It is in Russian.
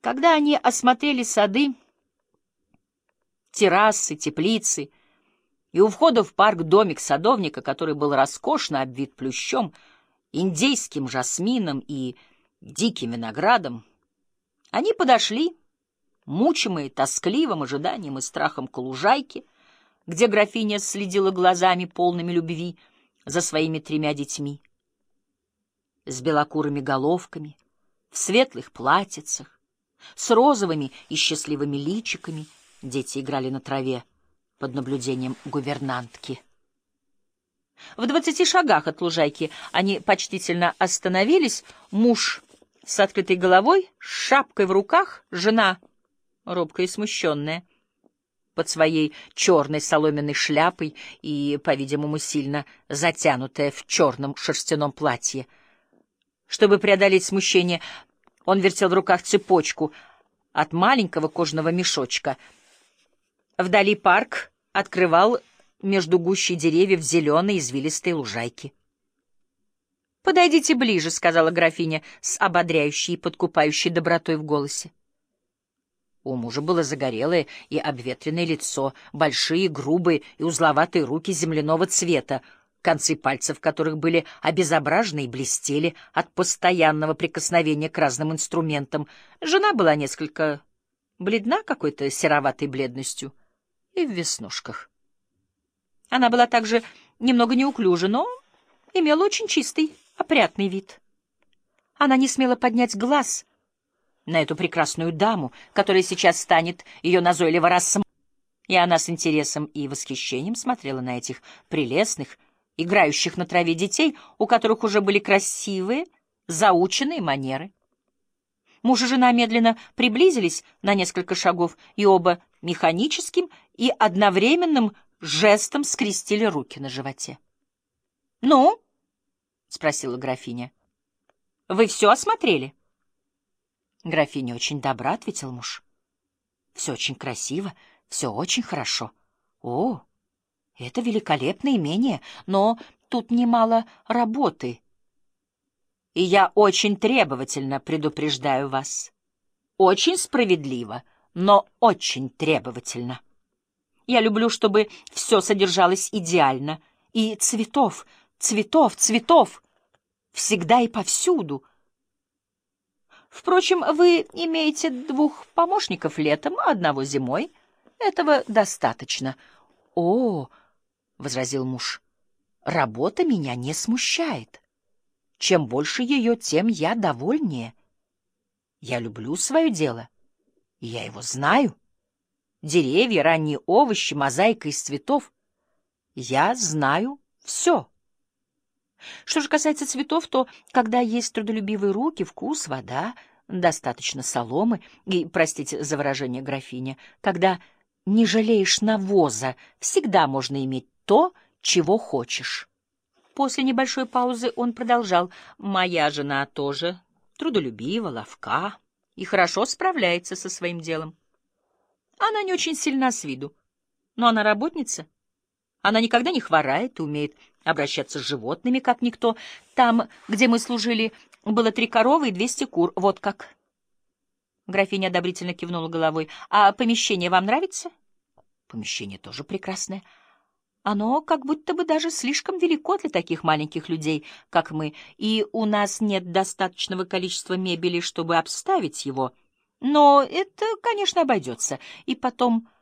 Когда они осмотрели сады, террасы, теплицы и у входа в парк домик садовника, который был роскошно обвит плющом, индейским жасмином и диким виноградом, они подошли, мучимые тоскливым ожиданием и страхом, к лужайке, где графиня следила глазами, полными любви, за своими 3 детьми. С белокурыми головками, в светлых платьицах, с розовыми и счастливыми личиками дети играли на траве под наблюдением гувернантки. В 20 шагах от лужайки они почтительно остановились. Муж с открытой головой, с шапкой в руках, жена, робкая и смущенная, под своей черной соломенной шляпой и, по-видимому, сильно затянутая в черном шерстяном платье. Чтобы преодолеть смущение, он вертел в руках цепочку от маленького кожаного мешочка. Вдали парк открывал между гущей деревьев зеленые извилистые лужайки. «Подойдите ближе», — сказала графиня с ободряющей и подкупающей добротой в голосе. У мужа было загорелое и обветренное лицо, большие, грубые и узловатые руки земляного цвета, концы пальцев которых были обезображены и блестели от постоянного прикосновения к разным инструментам. Жена была несколько бледна какой-то сероватой бледностью и в веснушках. Она была также немного неуклюжа, но имела очень чистый, опрятный вид. Она не смела поднять глаз на эту прекрасную даму, которая сейчас станет ее назойливо рассматривать, и она с интересом и восхищением смотрела на этих прелестных, играющих на траве детей, у которых уже были красивые, заученные манеры. Муж и жена медленно приблизились на несколько шагов, и оба механическим и одновременным жестом скрестили руки на животе. — Ну? — спросила графиня. — Вы все осмотрели? — Графиня очень добра, — ответил муж. — Все очень красиво, все очень хорошо. О, это великолепное имение, но тут немало работы. И я очень требовательно предупреждаю вас. Очень справедливо, но очень требовательно. Я люблю, чтобы все содержалось идеально. И цветов, цветов, цветов. Всегда и повсюду. Впрочем, вы имеете 2 помощников летом, а 1 зимой. Этого достаточно. — О, — возразил муж, — работа меня не смущает. Чем больше ее, тем я довольнее. Я люблю свое дело, и я его знаю. Деревья, ранние овощи, мозаика из цветов. Я знаю все. Что же касается цветов, то, когда есть трудолюбивые руки, вкус, вода, достаточно соломы и, простите за выражение, графиня, когда не жалеешь навоза, всегда можно иметь то, чего хочешь. После небольшой паузы он продолжал. «Моя жена тоже трудолюбива, ловка и хорошо справляется со своим делом. Она не очень сильна с виду, но она работница. Она никогда не хворает и умеет обращаться с животными, как никто. Там, где мы служили, было 3 коровы и 200 кур. Вот как». Графиня одобрительно кивнула головой. «А помещение вам нравится?» «Помещение тоже прекрасное. Оно как будто бы даже слишком велико для таких маленьких людей, как мы, и у нас нет достаточного количества мебели, чтобы обставить его. Но это, конечно, обойдется. И потом,